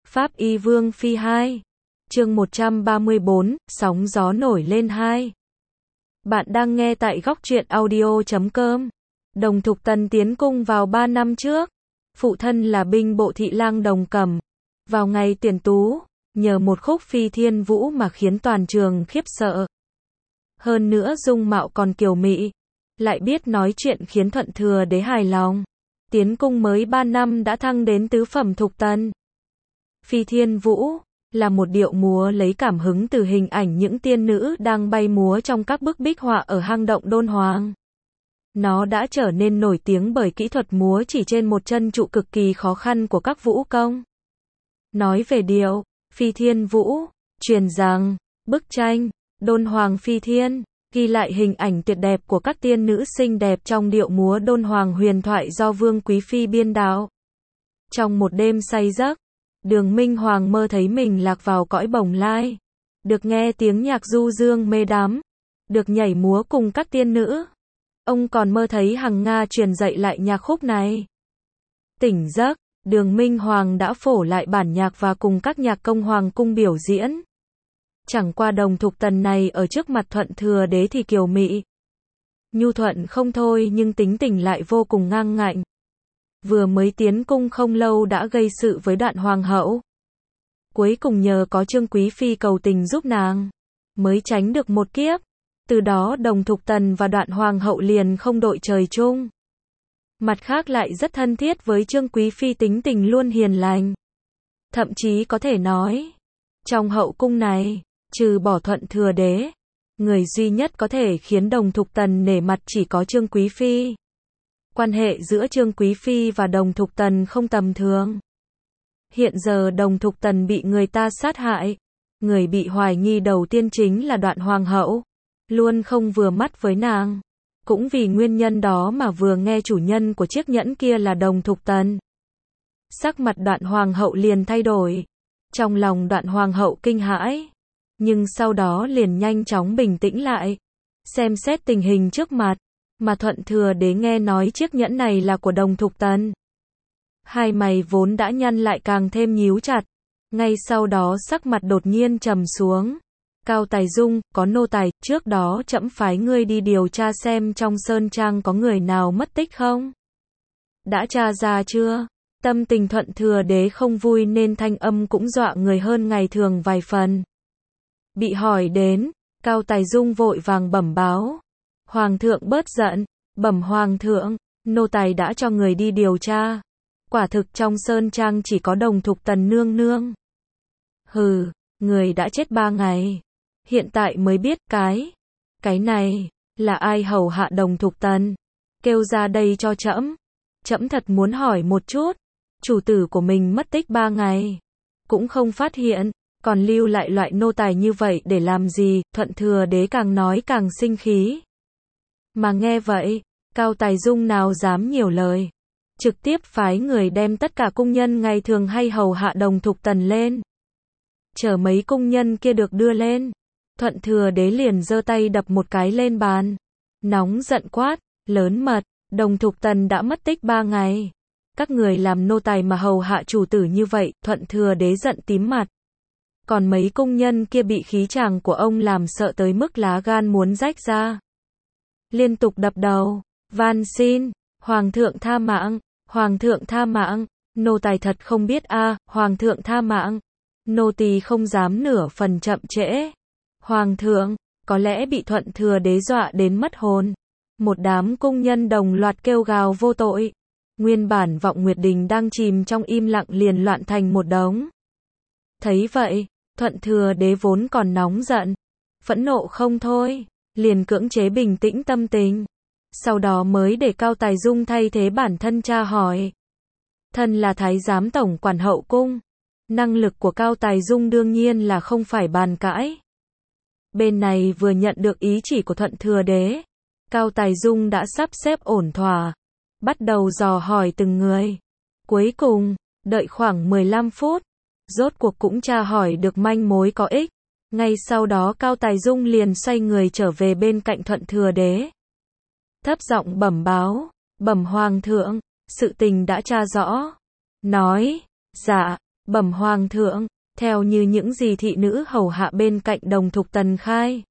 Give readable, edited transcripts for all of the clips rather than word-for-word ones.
Pháp Y Vương Phi 2. Chương 134, sóng gió nổi lên 2. Bạn đang nghe tại góc truyện audio.com. Đồng Thục Tần tiến cung vào 3 năm trước. Phụ thân là binh bộ thị lang Đồng Cẩm. Vào ngày tuyển tú, nhờ một khúc phi thiên vũ mà khiến toàn trường khiếp sợ. Hơn nữa dung mạo còn kiều mị, lại biết nói chuyện khiến Thuận Thừa Đế hài lòng. Tiến cung mới 3 năm đã thăng đến tứ phẩm Thục Tần. Phi thiên vũ là một điệu múa lấy cảm hứng từ hình ảnh những tiên nữ đang bay múa trong các bức bích họa ở hang động Đôn Hoàng. Nó đã trở nên nổi tiếng bởi kỹ thuật múa chỉ trên một chân trụ cực kỳ khó khăn của các vũ công. Nói về điệu Phi Thiên Vũ, truyền rằng bức tranh Đôn Hoàng Phi Thiên ghi lại hình ảnh tuyệt đẹp của các tiên nữ xinh đẹp trong điệu múa Đôn Hoàng huyền thoại do Vương Quý Phi biên đạo. Trong một đêm say giấc, Đường Minh Hoàng mơ thấy mình lạc vào cõi bồng lai, được nghe tiếng nhạc du dương mê đắm, được nhảy múa cùng các tiên nữ. Ông còn mơ thấy Hằng Nga truyền dạy lại nhạc khúc này. Tỉnh giấc, Đường Minh Hoàng đã phổ lại bản nhạc và cùng các nhạc công hoàng cung biểu diễn. Chẳng qua Đồng Thục Tần này ở trước mặt Thuận Thừa Đế thì kiều mị, nhu thuận không thôi, nhưng tính tình lại vô cùng ngang ngạnh. Vừa mới tiến cung không lâu đã gây sự với Đoạn Hoàng hậu. Cuối cùng nhờ có Trương Quý Phi cầu tình giúp nàng, mới tránh được một kiếp. Từ đó Đồng Thục Tần và Đoạn Hoàng hậu liền không đội trời chung. Mặt khác lại rất thân thiết với Trương Quý Phi, tính tình luôn hiền lành. Thậm chí có thể nói, trong hậu cung này, trừ bỏ Thuận Thừa Đế, người duy nhất có thể khiến Đồng Thục Tần nể mặt chỉ có Trương Quý Phi. Quan hệ giữa Trương Quý Phi và Đồng Thục Tần không tầm thường. Hiện giờ Đồng Thục Tần bị người ta sát hại. Người bị hoài nghi đầu tiên chính là Đoạn Hoàng hậu, luôn không vừa mắt với nàng. Cũng vì nguyên nhân đó mà vừa nghe chủ nhân của chiếc nhẫn kia là Đồng Thục Tần, sắc mặt Đoạn Hoàng hậu liền thay đổi. Trong lòng Đoạn Hoàng hậu kinh hãi, nhưng sau đó liền nhanh chóng bình tĩnh lại, xem xét tình hình trước mặt. Mà Thuận Thừa Đế nghe nói chiếc nhẫn này là của Đồng Thục Tần, hai mày vốn đã nhăn lại càng thêm nhíu chặt. Ngay sau đó sắc mặt đột nhiên trầm xuống. Cao Tài Dung, có nô tài, trước đó trẫm phái ngươi đi điều tra xem trong sơn trang có người nào mất tích không? Đã tra ra chưa? Tâm tình Thuận Thừa Đế không vui nên thanh âm cũng dọa người hơn ngày thường vài phần. Bị hỏi đến, Cao Tài Dung vội vàng bẩm báo. Hoàng thượng bớt giận, bẩm Hoàng thượng, nô tài đã cho người đi điều tra. Quả thực trong sơn trang chỉ có Đồng Thục Tần nương nương. Hừ, người đã chết 3 ngày. Hiện tại mới biết cái này, là ai hầu hạ Đồng Thục Tần? Kêu ra đây cho trẫm. Trẫm thật muốn hỏi một chút, chủ tử của mình mất tích 3 ngày, cũng không phát hiện, còn lưu lại loại nô tài như vậy để làm gì? Thuận Thừa Đế càng nói càng sinh khí. Mà nghe vậy, Cao Tài Dung nào dám nhiều lời, trực tiếp phái người đem tất cả cung nhân ngày thường hay hầu hạ Đồng Thục Tần lên. Chờ mấy cung nhân kia được đưa lên, Thuận Thừa Đế liền giơ tay đập một cái lên bàn, nóng giận quát, lớn mật, Đồng Thục Tần đã mất tích 3 ngày. Các người làm nô tài mà hầu hạ chủ tử như vậy. Thuận Thừa Đế giận tím mặt. Còn mấy cung nhân kia bị khí chàng của ông làm sợ tới mức lá gan muốn rách ra, liên tục đập đầu, van xin, Hoàng thượng tha mạng, Hoàng thượng tha mạng, nô tài thật không biết a, Hoàng thượng tha mạng, nô tỳ không dám nửa phần chậm trễ. Hoàng thượng, có lẽ bị Thuận Thừa Đế dọa đến mất hồn. Một đám cung nhân đồng loạt kêu gào vô tội. Nguyên bản Vọng Nguyệt Đình đang chìm trong im lặng liền loạn thành một đống. Thấy vậy, Thuận Thừa Đế vốn còn nóng giận, phẫn nộ không thôi, liền cưỡng chế bình tĩnh tâm tình. Sau đó mới để Cao Tài Dung thay thế bản thân tra hỏi. Thân là Thái giám tổng quản hậu cung, năng lực của Cao Tài Dung đương nhiên là không phải bàn cãi. Bên này vừa nhận được ý chỉ của Thuận Thừa Đế, Cao Tài Dung đã sắp xếp ổn thỏa, bắt đầu dò hỏi từng người. Cuối cùng, đợi khoảng 15 phút, rốt cuộc cũng tra hỏi được manh mối có ích. Ngay sau đó Cao Tài Dung liền xoay người trở về bên cạnh Thuận Thừa Đế, thấp giọng bẩm báo, bẩm Hoàng thượng, sự tình đã tra rõ. Nói, dạ, Bẩm hoàng thượng, theo như những gì thị nữ hầu hạ bên cạnh Đồng Thục Tần khai.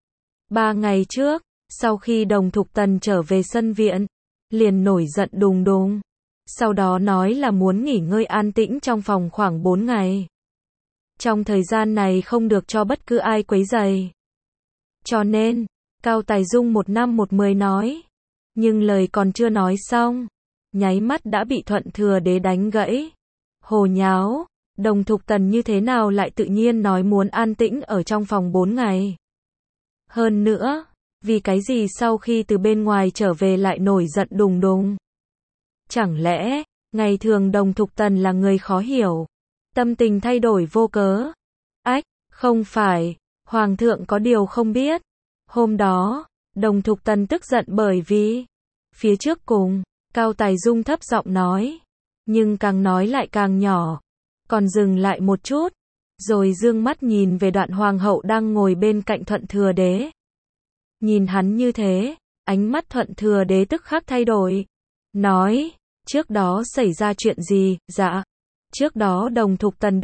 3 ngày trước, sau khi Đồng Thục Tần trở về sân viện, liền nổi giận đùng đùng. Sau đó nói là muốn nghỉ ngơi an tĩnh trong phòng khoảng 4 ngày. Trong thời gian này không được cho bất cứ ai quấy rầy. Cho nên, Cao Tài Dung một năm một mười nói. Nhưng lời còn chưa nói xong, nháy mắt đã bị Thuận Thừa Đế đánh gãy. Hồ nháo, Đồng Thục Tần như thế nào lại tự nhiên nói muốn an tĩnh ở trong phòng 4 ngày. Hơn nữa, vì cái gì sau khi từ bên ngoài trở về lại nổi giận đùng đùng. Chẳng lẽ, ngày thường Đồng Thục Tần là người khó hiểu, tâm tình thay đổi vô cớ. Ách, không phải, Hoàng thượng có điều không biết. Hôm đó, Đồng Thục Tần tức giận bởi vì, phía trước cùng, Cao Tài Dung thấp giọng nói, nhưng càng nói lại càng nhỏ, còn dừng lại một chút, rồi dương mắt nhìn về Đoạn Hoàng hậu đang ngồi bên cạnh Thuận Thừa Đế. Nhìn hắn như thế, ánh mắt Thuận Thừa Đế tức khắc thay đổi, nói, trước đó xảy ra chuyện gì? Dạ, trước đó Đồng Thục Tần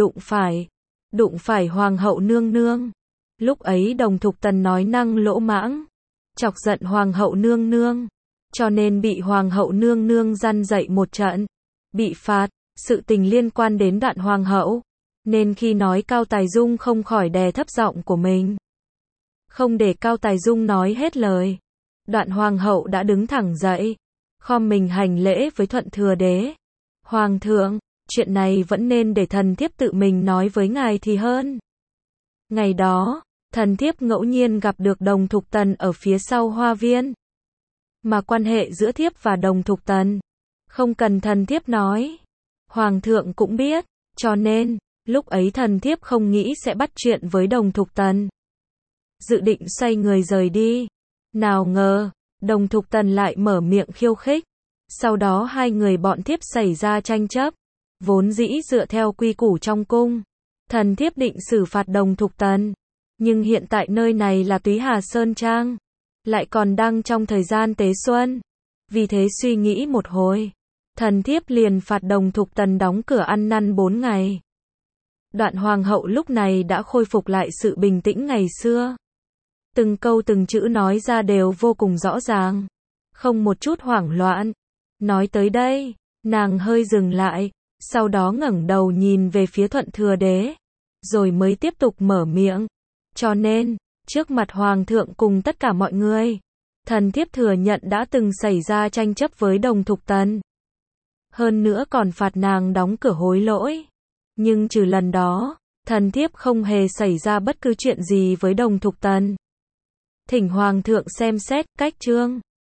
đụng phải Hoàng hậu nương nương. Lúc ấy Đồng Thục Tần nói năng lỗ mãng, chọc giận Hoàng hậu nương nương, cho nên bị Hoàng hậu nương nương răn dạy một trận, bị phạt. Sự tình liên quan đến Đoạn Hoàng hậu, nên khi nói Cao Tài Dung không khỏi đè thấp giọng của mình. Không để Cao Tài Dung nói hết lời, Đoạn Hoàng hậu đã đứng thẳng dậy, khom mình hành lễ với Thuận Thừa Đế. Hoàng thượng, chuyện này vẫn nên để thần thiếp tự mình nói với ngài thì hơn. Ngày đó, thần thiếp ngẫu nhiên gặp được Đồng Thục Tần ở phía sau hoa viên. Mà quan hệ giữa thiếp và Đồng Thục Tần, không cần thần thiếp nói. Hoàng thượng cũng biết, cho nên, lúc ấy thần thiếp không nghĩ sẽ bắt chuyện với Đồng Thục Tần. Dự định xoay người rời đi. Nào ngờ, Đồng Thục Tần lại mở miệng khiêu khích. Sau đó hai người bọn thiếp xảy ra tranh chấp. Vốn dĩ dựa theo quy củ trong cung, thần thiếp định xử phạt Đồng Thục Tần. Nhưng hiện tại nơi này là Túy Hà Sơn Trang, lại còn đang trong thời gian tế xuân. Vì thế suy nghĩ một hồi, thần thiếp liền phạt Đồng Thục Tần đóng cửa ăn năn 4 ngày. Đoạn Hoàng hậu lúc này đã khôi phục lại sự bình tĩnh ngày xưa. Từng câu từng chữ nói ra đều vô cùng rõ ràng, không một chút hoảng loạn. Nói tới đây, nàng hơi dừng lại, sau đó ngẩng đầu nhìn về phía Thuận Thừa Đế, rồi mới tiếp tục mở miệng. Cho nên, trước mặt Hoàng thượng cùng tất cả mọi người, thần thiếp thừa nhận đã từng xảy ra tranh chấp với Đồng Thục Tần. Hơn nữa còn phạt nàng đóng cửa hối lỗi. Nhưng trừ lần đó, thần thiếp không hề xảy ra bất cứ chuyện gì với Đồng Thục Tần. Thỉnh Hoàng thượng xem xét cách chương.